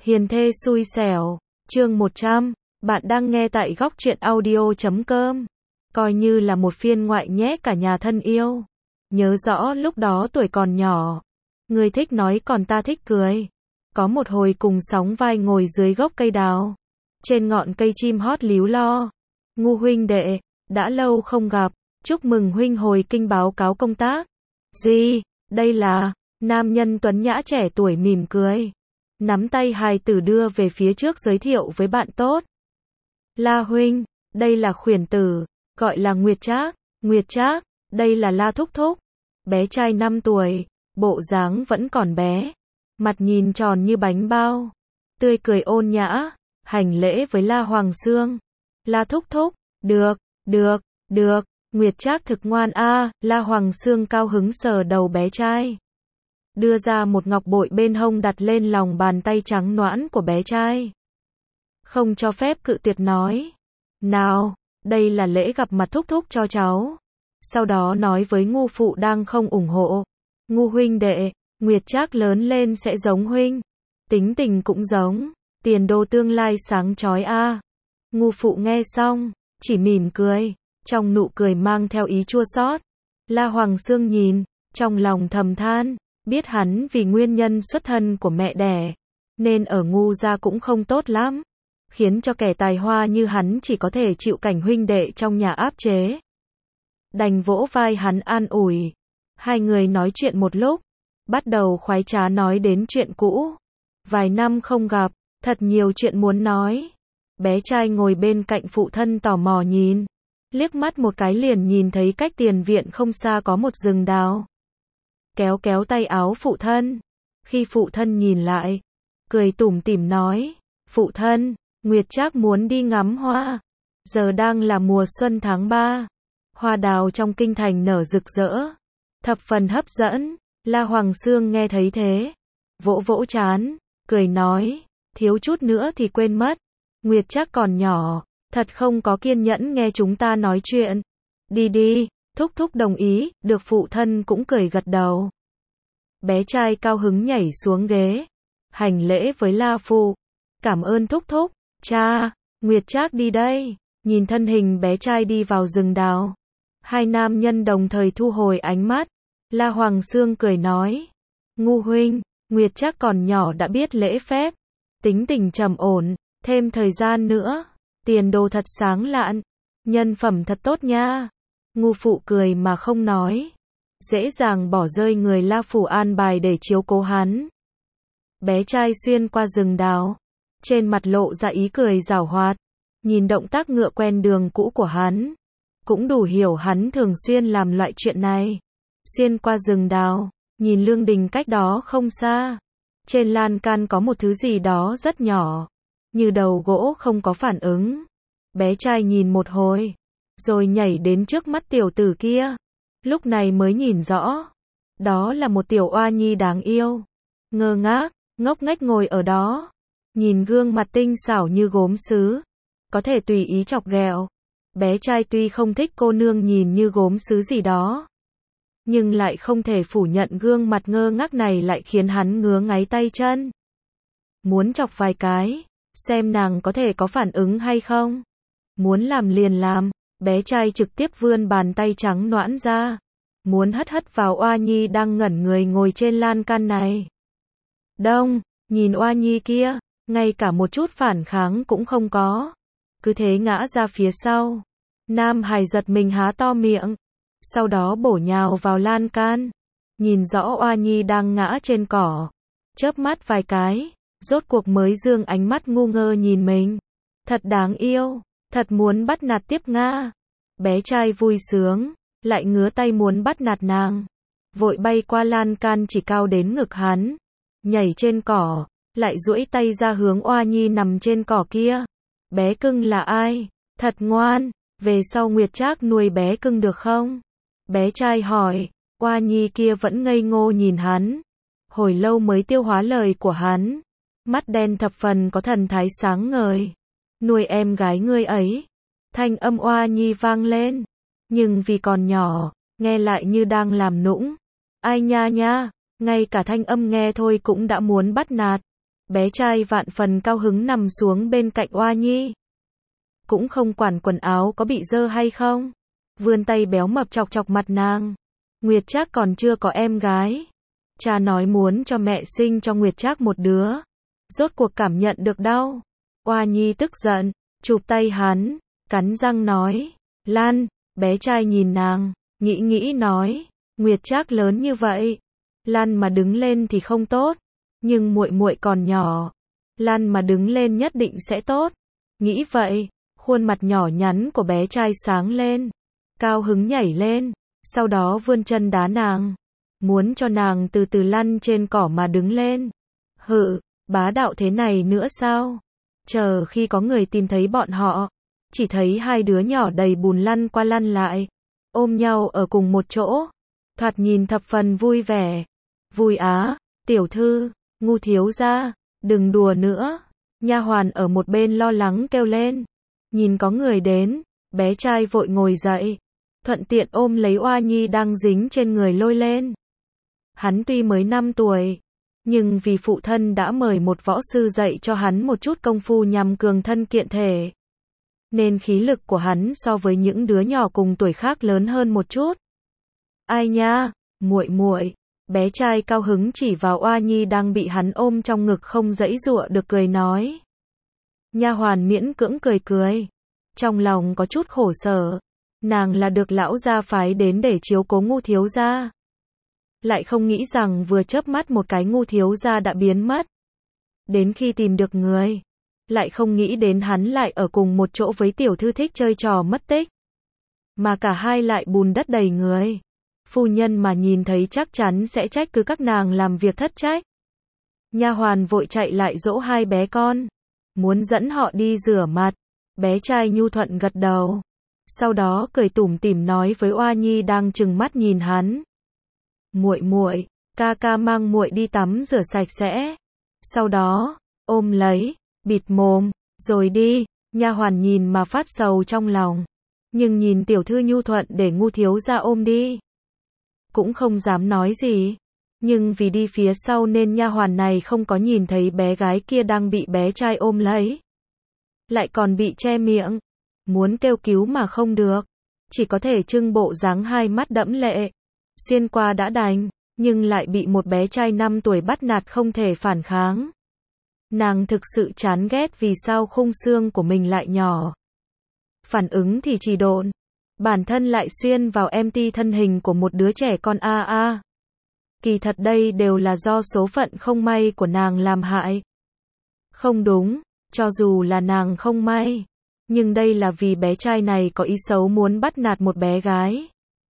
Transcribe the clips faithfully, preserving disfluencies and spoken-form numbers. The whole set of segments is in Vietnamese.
Hiền thê xui xẻo, chương một trăm, bạn đang nghe tại góc truyện audio chấm com. Coi như là một phiên ngoại nhé cả nhà thân yêu. Nhớ rõ lúc đó tuổi còn nhỏ. Người thích nói còn ta thích cười. Có một hồi cùng sóng vai ngồi dưới gốc cây đào. Trên ngọn cây chim hót líu lo. Ngu huynh đệ, đã lâu không gặp, chúc mừng huynh hồi kinh báo cáo công tác. Gì, đây là, nam nhân tuấn nhã trẻ tuổi mỉm cười. Nắm tay hài tử đưa về phía trước giới thiệu với bạn tốt. La huynh, đây là khuyển tử, gọi là Nguyệt Trác, Nguyệt Trác, đây là La thúc thúc. Bé trai năm tuổi, bộ dáng vẫn còn bé, mặt nhìn tròn như bánh bao, tươi cười ôn nhã, hành lễ với La Hoàng Xương. La thúc thúc, được, được, được, Nguyệt Trác thực ngoan a, La Hoàng Xương cao hứng sờ đầu bé trai. Đưa ra một ngọc bội bên hông đặt lên lòng bàn tay trắng nõn của bé trai. Không cho phép cự tuyệt nói. Nào, đây là lễ gặp mặt thúc thúc cho cháu. Sau đó nói với ngu phụ đang không ủng hộ. Ngu huynh đệ, Nguyệt Trác lớn lên sẽ giống huynh. Tính tình cũng giống. Tiền đồ tương lai sáng chói a. Ngu phụ nghe xong, chỉ mỉm cười. Trong nụ cười mang theo ý chua xót. La Hoàng Xương nhìn, trong lòng thầm than. Biết hắn vì nguyên nhân xuất thân của mẹ đẻ, nên ở ngu gia cũng không tốt lắm, khiến cho kẻ tài hoa như hắn chỉ có thể chịu cảnh huynh đệ trong nhà áp chế. Đành vỗ vai hắn an ủi. Hai người nói chuyện một lúc, bắt đầu khoái trá nói đến chuyện cũ. Vài năm không gặp, thật nhiều chuyện muốn nói. Bé trai ngồi bên cạnh phụ thân tò mò nhìn, liếc mắt một cái liền nhìn thấy cách tiền viện không xa có một rừng đào. Kéo kéo tay áo phụ thân. Khi phụ thân nhìn lại, cười tủm tỉm nói, phụ thân, Nguyệt Trác muốn đi ngắm hoa. Giờ đang là mùa xuân tháng ba. Hoa đào trong kinh thành nở rực rỡ, thập phần hấp dẫn. La Hoàng Xương nghe thấy thế, vỗ vỗ trán, cười nói, thiếu chút nữa thì quên mất. Nguyệt Trác còn nhỏ, thật không có kiên nhẫn nghe chúng ta nói chuyện. Đi đi. Thúc thúc đồng ý, được phụ thân cũng cười gật đầu. Bé trai cao hứng nhảy xuống ghế, hành lễ với La phụ. Cảm ơn thúc thúc, cha, Nguyệt Trác đi đây. Nhìn thân hình bé trai đi vào rừng đào. Hai nam nhân đồng thời thu hồi ánh mắt. La Hoàng Xương cười nói, ngu huynh, Nguyệt Trác còn nhỏ đã biết lễ phép, tính tình trầm ổn, thêm thời gian nữa, tiền đồ thật sáng lạn, nhân phẩm thật tốt nha. Ngu phụ cười mà không nói, dễ dàng bỏ rơi người La phủ an bài để chiếu cố hắn. Bé trai xuyên qua rừng đào, trên mặt lộ ra ý cười giảo hoạt, nhìn động tác ngựa quen đường cũ của hắn, cũng đủ hiểu hắn thường xuyên làm loại chuyện này. Xuyên qua rừng đào, nhìn lương đình cách đó không xa, trên lan can có một thứ gì đó rất nhỏ, như đầu gỗ không có phản ứng. Bé trai nhìn một hồi, rồi nhảy đến trước mắt tiểu tử kia. Lúc này mới nhìn rõ, đó là một tiểu oa nhi đáng yêu, ngơ ngác, ngốc nghếch ngồi ở đó, nhìn gương mặt tinh xảo như gốm sứ, có thể tùy ý chọc ghẹo. Bé trai tuy không thích cô nương nhìn như gốm sứ gì đó, nhưng lại không thể phủ nhận gương mặt ngơ ngác này lại khiến hắn ngứa ngáy tay chân. Muốn chọc vài cái, xem nàng có thể có phản ứng hay không. Muốn làm liền làm. Bé trai trực tiếp vươn bàn tay trắng nõn ra, muốn hất hất vào oa nhi đang ngẩn người ngồi trên lan can này. Đông, nhìn oa nhi kia, ngay cả một chút phản kháng cũng không có, cứ thế ngã ra phía sau. Nam hài giật mình há to miệng, sau đó bổ nhào vào lan can, nhìn rõ oa nhi đang ngã trên cỏ, chớp mắt vài cái, rốt cuộc mới dương ánh mắt ngu ngơ nhìn mình. Thật đáng yêu. Thật muốn bắt nạt tiếp nga. Bé trai vui sướng, lại ngứa tay muốn bắt nạt nàng. Vội bay qua lan can chỉ cao đến ngực hắn, nhảy trên cỏ, lại duỗi tay ra hướng oa nhi nằm trên cỏ kia. Bé cưng là ai? Thật ngoan, về sau Nguyệt Trác nuôi bé cưng được không? Bé trai hỏi. Oa nhi kia vẫn ngây ngô nhìn hắn, hồi lâu mới tiêu hóa lời của hắn, mắt đen thập phần có thần thái sáng ngời. Nuôi em gái ngươi ấy. Thanh âm oa nhi vang lên, nhưng vì còn nhỏ, nghe lại như đang làm nũng. Ai nha nha, ngay cả thanh âm nghe thôi cũng đã muốn bắt nạt. Bé trai vạn phần cao hứng nằm xuống bên cạnh Oa Nhi. Cũng không quản quần áo có bị dơ hay không. Vươn tay béo mập chọc chọc mặt nàng. Nguyệt Trác còn chưa có em gái. Cha nói muốn cho mẹ sinh cho Nguyệt Trác một đứa. Rốt cuộc cảm nhận được đau. Oa Nhi tức giận, chụp tay hắn, cắn răng nói, Lan. Bé trai nhìn nàng, nghĩ nghĩ nói, Nguyệt Trác lớn như vậy, Lan mà đứng lên thì không tốt, nhưng muội muội còn nhỏ, Lan mà đứng lên nhất định sẽ tốt. Nghĩ vậy, khuôn mặt nhỏ nhắn của bé trai sáng lên, cao hứng nhảy lên, sau đó vươn chân đá nàng, muốn cho nàng từ từ lăn trên cỏ mà đứng lên. Hự, bá đạo thế này nữa sao? Chờ khi có người tìm thấy bọn họ, chỉ thấy hai đứa nhỏ đầy bùn lăn qua lăn lại, ôm nhau ở cùng một chỗ, thoạt nhìn thập phần vui vẻ. Vui á, tiểu thư, ngu thiếu gia, đừng đùa nữa. Nha hoàn ở một bên lo lắng kêu lên. Nhìn có người đến, bé trai vội ngồi dậy, thuận tiện ôm lấy Oa Nhi đang dính trên người lôi lên. Hắn tuy mới năm tuổi, nhưng vì phụ thân đã mời một võ sư dạy cho hắn một chút công phu nhằm cường thân kiện thể, nên khí lực của hắn so với những đứa nhỏ cùng tuổi khác lớn hơn một chút. Ai nha, muội muội. Bé trai cao hứng chỉ vào Oa Nhi đang bị hắn ôm trong ngực không giãy giụa được cười nói. Nha hoàn miễn cưỡng cười cười, trong lòng có chút khổ sở, nàng là được lão gia phái đến để chiếu cố ngu thiếu gia, lại không nghĩ rằng vừa chớp mắt một cái ngu thiếu gia đã biến mất. Đến khi tìm được người, lại không nghĩ đến hắn lại ở cùng một chỗ với tiểu thư thích chơi trò mất tích, mà cả hai lại bùn đất đầy người. Phu nhân mà nhìn thấy chắc chắn sẽ trách cứ các nàng làm việc thất trách. Nha hoàn vội chạy lại dỗ hai bé con, muốn dẫn họ đi rửa mặt. Bé trai nhu thuận gật đầu, sau đó cười tủm tỉm nói với Oa Nhi đang trừng mắt nhìn hắn. Muội muội, ca ca mang muội đi tắm rửa sạch sẽ. Sau đó, ôm lấy, bịt mồm, rồi đi. Nha hoàn nhìn mà phát sầu trong lòng, nhưng nhìn tiểu thư nhu thuận để ngu thiếu gia ôm đi, cũng không dám nói gì. Nhưng vì đi phía sau nên nha hoàn này không có nhìn thấy bé gái kia đang bị bé trai ôm lấy, lại còn bị che miệng, muốn kêu cứu mà không được, chỉ có thể trưng bộ dáng hai mắt đẫm lệ. Xuyên qua đã đành, nhưng lại bị một bé trai năm tuổi bắt nạt không thể phản kháng. Nàng thực sự chán ghét vì sao khung xương của mình lại nhỏ. Phản ứng thì trì độn, bản thân lại xuyên vào em tê thân hình của một đứa trẻ con a a. Kỳ thật đây đều là do số phận không may của nàng làm hại. Không đúng, cho dù là nàng không may, nhưng đây là vì bé trai này có ý xấu muốn bắt nạt một bé gái.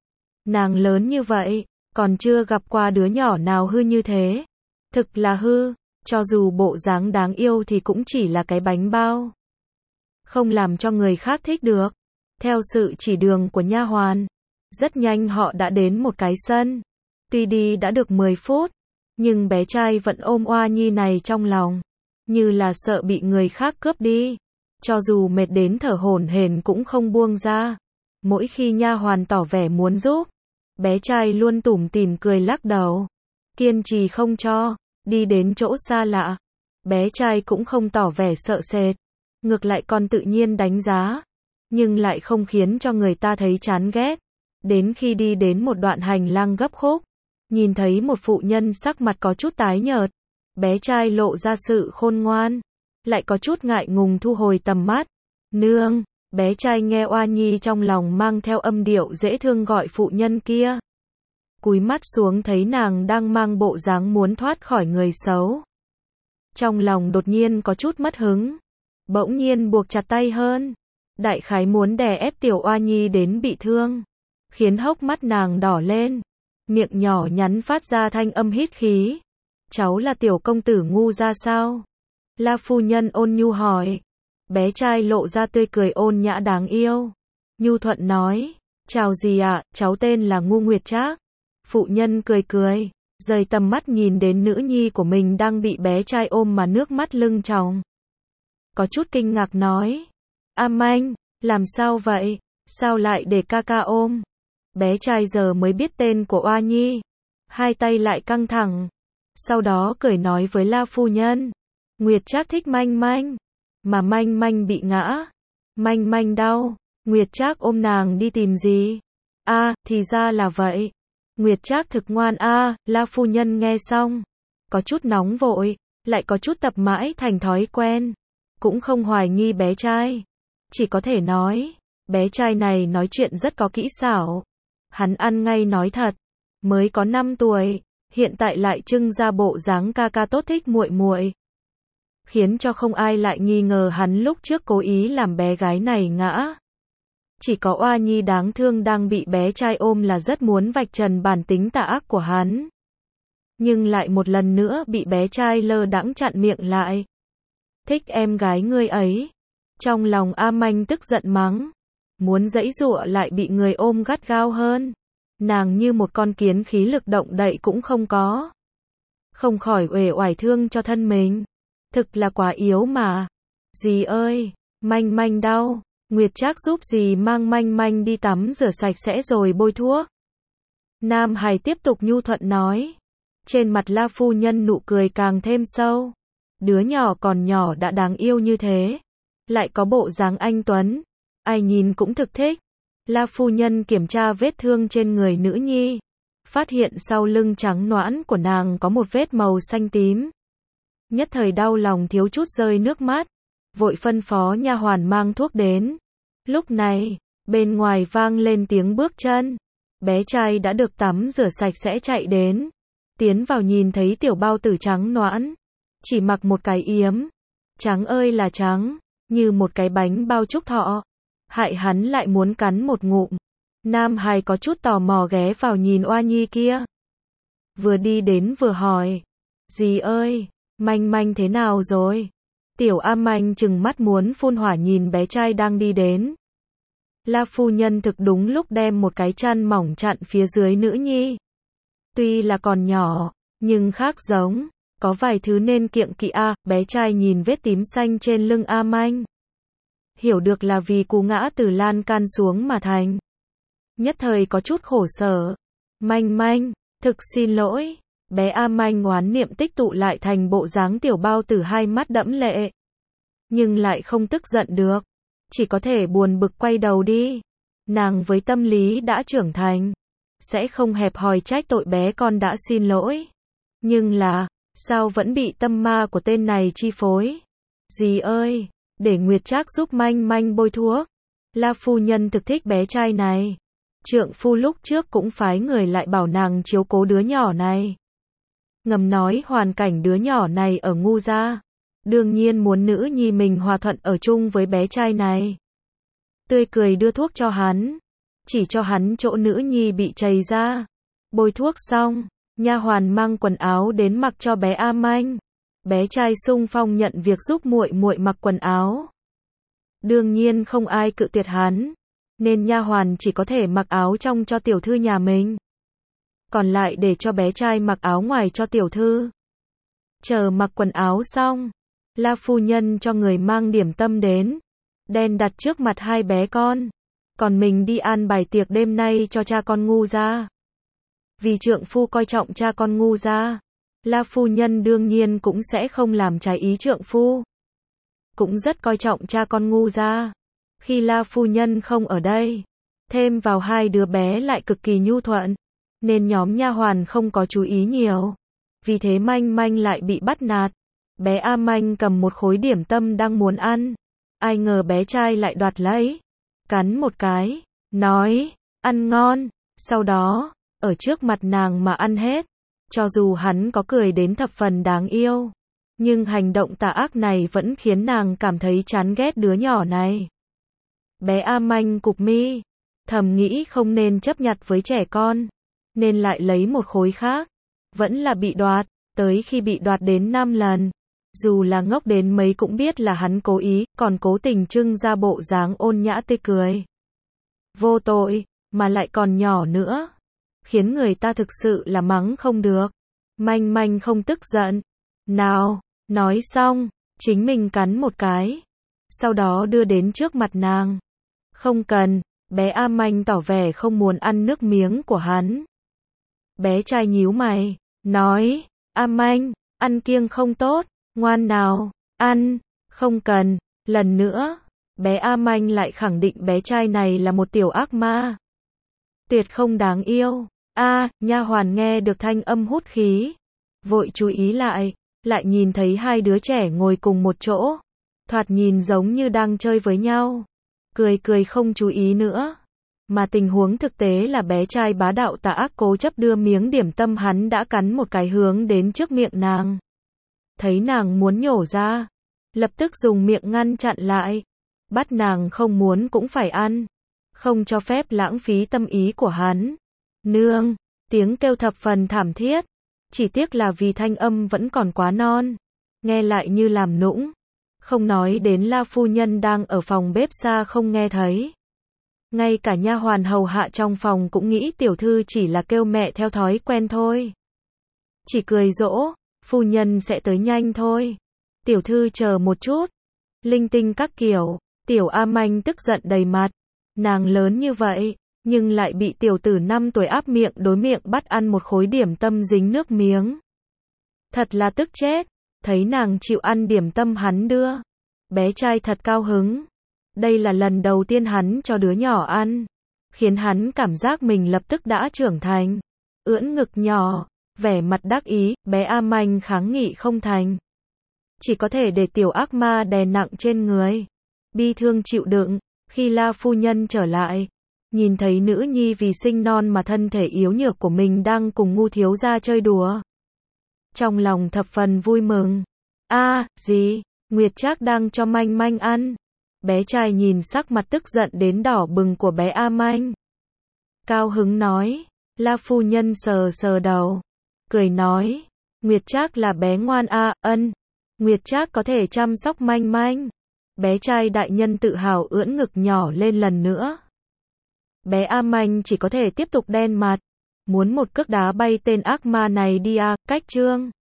Nàng lớn như vậy, còn chưa gặp qua đứa nhỏ nào hư như thế. Thực là hư, cho dù bộ dáng đáng yêu thì cũng chỉ là cái bánh bao, không làm cho người khác thích được. Theo sự chỉ đường của nha hoàn, rất nhanh họ đã đến một cái sân. Tuy đi đã được mười phút, nhưng bé trai vẫn ôm Oa Nhi này trong lòng, như là sợ bị người khác cướp đi. Cho dù mệt đến thở hổn hển cũng không buông ra. Mỗi khi nha hoàn tỏ vẻ muốn giúp, bé trai luôn tủm tỉm cười lắc đầu, kiên trì không cho. Đi đến chỗ xa lạ, bé trai cũng không tỏ vẻ sợ sệt, ngược lại còn tự nhiên đánh giá, nhưng lại không khiến cho người ta thấy chán ghét. Đến khi đi đến một đoạn hành lang gấp khúc, nhìn thấy một phụ nhân sắc mặt có chút tái nhợt, bé trai lộ ra sự khôn ngoan, lại có chút ngại ngùng thu hồi tầm mắt. Nương. Bé trai nghe Oa Nhi trong lòng mang theo âm điệu dễ thương gọi phụ nhân kia, cúi mắt xuống thấy nàng đang mang bộ dáng muốn thoát khỏi người xấu, trong lòng đột nhiên có chút mất hứng, bỗng nhiên buộc chặt tay hơn, đại khái muốn đè ép tiểu Oa Nhi đến bị thương, khiến hốc mắt nàng đỏ lên, miệng nhỏ nhắn phát ra thanh âm hít khí. Cháu là tiểu công tử ngu ra sao? La phu nhân ôn nhu hỏi. Bé trai lộ ra tươi cười ôn nhã đáng yêu, nhu thuận nói, chào gì ạ, à? Cháu tên là Ngu Nguyệt Trác. Phụ nhân cười cười, rời tầm mắt nhìn đến nữ nhi của mình đang bị bé trai ôm mà nước mắt lưng tròng, có chút kinh ngạc nói, Am Anh, làm sao vậy, sao lại để ca ca ôm? Bé trai giờ mới biết tên của Oa Nhi, hai tay lại căng thẳng, sau đó cười nói với La phu nhân, Nguyệt Trác thích Manh Manh, mà Manh Manh bị ngã. Manh Manh đau, Nguyệt Trác ôm nàng đi tìm gì? A, à, thì ra là vậy. Nguyệt Trác thực ngoan a, à, La phu nhân nghe xong, có chút nóng vội, lại có chút tập mãi thành thói quen, cũng không hoài nghi bé trai, chỉ có thể nói, bé trai này nói chuyện rất có kỹ xảo. Hắn ăn ngay nói thật, mới có năm tuổi, hiện tại lại trưng ra bộ dáng ca ca tốt thích muội muội, khiến cho không ai lại nghi ngờ hắn lúc trước cố ý làm bé gái này ngã. Chỉ có Oa Nhi đáng thương đang bị bé trai ôm là rất muốn vạch trần bản tính tà ác của hắn. Nhưng lại một lần nữa bị bé trai lơ đãng chặn miệng lại. Thích em gái ngươi ấy. Trong lòng A Manh tức giận mắng. Muốn giãy giụa lại bị người ôm gắt gao hơn. Nàng như một con kiến khí lực động đậy cũng không có. Không khỏi uể oải thương cho thân mình. Thực là quá yếu mà. Dì ơi, Manh Manh đau. Nguyệt Trác giúp dì mang Manh Manh đi tắm rửa sạch sẽ rồi bôi thuốc. Nam Hải tiếp tục nhu thuận nói. Trên mặt La phu nhân nụ cười càng thêm sâu. Đứa nhỏ còn nhỏ đã đáng yêu như thế. Lại có bộ dáng anh tuấn. Ai nhìn cũng thực thích. La phu nhân kiểm tra vết thương trên người nữ nhi. Phát hiện sau lưng trắng nõn của nàng có một vết màu xanh tím. Nhất thời đau lòng thiếu chút rơi nước mắt. Vội phân phó nha hoàn mang thuốc đến. Lúc này, bên ngoài vang lên tiếng bước chân. Bé trai đã được tắm rửa sạch sẽ chạy đến. Tiến vào nhìn thấy tiểu bao tử trắng nõn. Chỉ mặc một cái yếm. Trắng ơi là trắng, như một cái bánh bao trúc thọ. Hại hắn lại muốn cắn một ngụm. Nam Hải có chút tò mò ghé vào nhìn Oa Nhi kia. Vừa đi đến vừa hỏi. Dì ơi, Manh Manh thế nào rồi? Tiểu A Manh trừng mắt muốn phun hỏa nhìn bé trai đang đi đến. La phu nhân thực đúng lúc đem một cái chăn mỏng chặn phía dưới nữ nhi. Tuy là còn nhỏ, nhưng khác giống, có vài thứ nên kiêng kỵ a. Bé trai nhìn vết tím xanh trên lưng A Manh, hiểu được là vì cú ngã từ lan can xuống mà thành. Nhất thời có chút khổ sở. Manh Manh, thực xin lỗi. Bé A Manh oán niệm tích tụ lại thành bộ dáng tiểu bao tử hai mắt đẫm lệ. Nhưng lại không tức giận được. Chỉ có thể buồn bực quay đầu đi. Nàng với tâm lý đã trưởng thành. Sẽ không hẹp hòi trách tội bé con đã xin lỗi. Nhưng là, sao vẫn bị tâm ma của tên này chi phối? Dì ơi, để Nguyệt Trác giúp Manh Manh bôi thuốc. La phu nhân thực thích bé trai này. Trượng phu lúc trước cũng phái người lại bảo nàng chiếu cố đứa nhỏ này. Ngầm nói hoàn cảnh đứa nhỏ này ở ngu gia. Đương nhiên muốn nữ nhi mình hòa thuận ở chung với bé trai này. Tươi cười đưa thuốc cho hắn. Chỉ cho hắn chỗ nữ nhi bị chảy ra. Bôi thuốc xong, nha hoàn mang quần áo đến mặc cho bé A Manh. Bé trai xung phong nhận việc giúp muội muội mặc quần áo. Đương nhiên không ai cự tuyệt hắn, nên nha hoàn chỉ có thể mặc áo trong cho tiểu thư nhà mình. Còn lại để cho bé trai mặc áo ngoài cho tiểu thư. Chờ mặc quần áo xong, La phu nhân cho người mang điểm tâm đến, đen đặt trước mặt hai bé con. Còn mình đi an bài tiệc đêm nay cho cha con ngu gia. Vì trượng phu coi trọng cha con ngu gia, La phu nhân đương nhiên cũng sẽ không làm trái ý trượng phu. Cũng rất coi trọng cha con ngu gia. Khi La phu nhân không ở đây, thêm vào hai đứa bé lại cực kỳ nhu thuận, nên nhóm nha hoàn không có chú ý nhiều. Vì thế Manh Manh lại bị bắt nạt. Bé A Manh cầm một khối điểm tâm đang muốn ăn. Ai ngờ bé trai lại đoạt lấy. Cắn một cái, nói, ăn ngon. Sau đó, ở trước mặt nàng mà ăn hết. Cho dù hắn có cười đến thập phần đáng yêu, nhưng hành động tà ác này vẫn khiến nàng cảm thấy chán ghét đứa nhỏ này. Bé A Manh cụp mi, thầm nghĩ không nên chấp nhặt với trẻ con, nên lại lấy một khối khác. Vẫn là bị đoạt, tới khi bị đoạt đến năm lần. Dù là ngốc đến mấy cũng biết là hắn cố ý, còn cố tình trưng ra bộ dáng ôn nhã tươi cười. Vô tội, mà lại còn nhỏ nữa. Khiến người ta thực sự là mắng không được. Manh Manh không tức giận. Nào, nói xong, chính mình cắn một cái. Sau đó đưa đến trước mặt nàng. Không cần, bé A Manh tỏ vẻ không muốn ăn nước miếng của hắn. Bé trai nhíu mày, nói, A Manh, ăn kiêng không tốt. Ngoan nào, ăn, không cần, lần nữa, bé A Manh lại khẳng định bé trai này là một tiểu ác ma. Tuyệt không đáng yêu. A, nha hoàn nghe được thanh âm hút khí, vội chú ý lại, lại nhìn thấy hai đứa trẻ ngồi cùng một chỗ, thoạt nhìn giống như đang chơi với nhau. Cười cười không chú ý nữa. Mà tình huống thực tế là bé trai bá đạo tà ác cố chấp đưa miếng điểm tâm hắn đã cắn một cái hướng đến trước miệng nàng. Thấy nàng muốn nhổ ra, lập tức dùng miệng ngăn chặn lại. Bắt nàng không muốn cũng phải ăn. Không cho phép lãng phí tâm ý của hắn. Nương, tiếng kêu thập phần thảm thiết. Chỉ tiếc là vì thanh âm vẫn còn quá non. Nghe lại như làm nũng. Không nói đến La phu nhân đang ở phòng bếp xa không nghe thấy. Ngay cả nha hoàn hầu hạ trong phòng cũng nghĩ tiểu thư chỉ là kêu mẹ theo thói quen thôi. Chỉ cười dỗ, phu nhân sẽ tới nhanh thôi. Tiểu thư chờ một chút. Linh tinh các kiểu, tiểu A Manh tức giận đầy mặt. Nàng lớn như vậy, nhưng lại bị tiểu tử năm tuổi áp miệng đối miệng bắt ăn một khối điểm tâm dính nước miếng. Thật là tức chết, thấy nàng chịu ăn điểm tâm hắn đưa. Bé trai thật cao hứng. Đây là lần đầu tiên hắn cho đứa nhỏ ăn, khiến hắn cảm giác mình lập tức đã trưởng thành. Ưỡn ngực nhỏ, vẻ mặt đắc ý, bé A Manh kháng nghị không thành. Chỉ có thể để tiểu ác ma đè nặng trên người. Bi thương chịu đựng, khi La phu nhân trở lại, nhìn thấy nữ nhi vì sinh non mà thân thể yếu nhược của mình đang cùng ngu thiếu gia chơi đùa. Trong lòng thập phần vui mừng. A, à, gì? Nguyệt Trác đang cho Manh Manh ăn. Bé trai nhìn sắc mặt tức giận đến đỏ bừng của bé A Manh. Cao hứng nói, La phu nhân sờ sờ đầu, cười nói, Nguyệt Trác là bé ngoan a, ân. Nguyệt Trác có thể chăm sóc Manh Manh. Bé trai đại nhân tự hào ưỡn ngực nhỏ lên lần nữa. Bé A Manh chỉ có thể tiếp tục đen mặt. Muốn một cước đá bay tên ác ma này đi a, cách chương.